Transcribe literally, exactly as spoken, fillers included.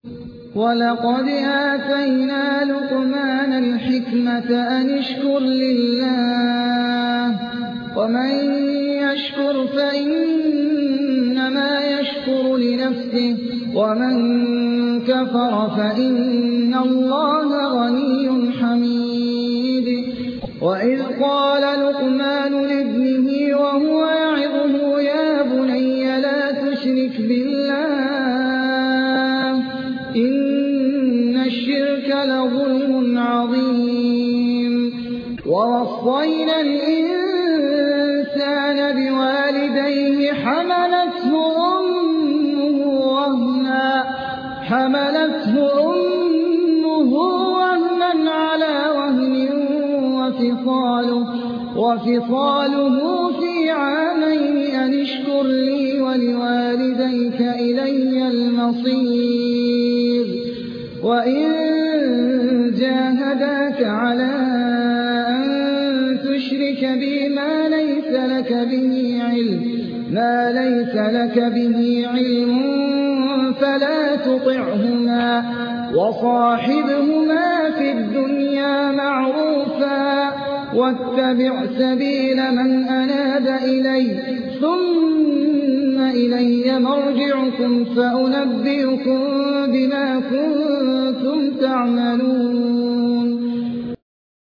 وَلَقَدْ آتَيْنَا لُقْمَانَ الْحِكْمَةَ أَنِ اشْكُرْ لِلَّهِ ۚ وَمَن يَشْكُرْ فَإِنَّمَا يَشْكُرُ لِنَفْسِهِ ۖ وَمَن كَفَرَ فَإِنَّ اللَّهَ غَنِيٌّ حَمِيدٌ. وَإِذْ قَالَ لُقْمَانُ لِابْنِهِ وَهُوَ يَعِظُهُ يَا بُنَيَّ لَا تُشْرِكْ بِاللَّهِ ۖ إِنَّ الشِّرْكَ لَظُلْمٌ عَظِيمٌ. وَوَصَّيْنَا الْإِنسَانَ بِوَالِدَيْهِ حَمَلَتْهُ أُمُّهُ وَهْنًا عَلَىٰ وَهْنٍ وَفِصَالُهُ فِي عَامَيْنِ أَنِ اشْكُرْ لِي وَلِوَالِدَيْكَ إِلَيَّ الْمَصِيرُ. وَإِن جَاهَدَاكَ عَلَىٰ أَن تُشْرِكَ بِي مَا لَيْسَ لَكَ بِهِ عِلْمٌ فَلَا تُطِعْهُمَا ۖ وَصَاحِبْهُمَا فِي الدُّنْيَا مَعْرُوفًا ۖ وَاتَّبِعْ سَبِيلَ مَنْ أَنَابَ إِلَيَّ ۚ ثُمَّ إِلَيَّ مَرْجِعُكُمْ فَأُنَبِّئُكُم بِمَا كُنتُمْ تَعْمَلُونَ.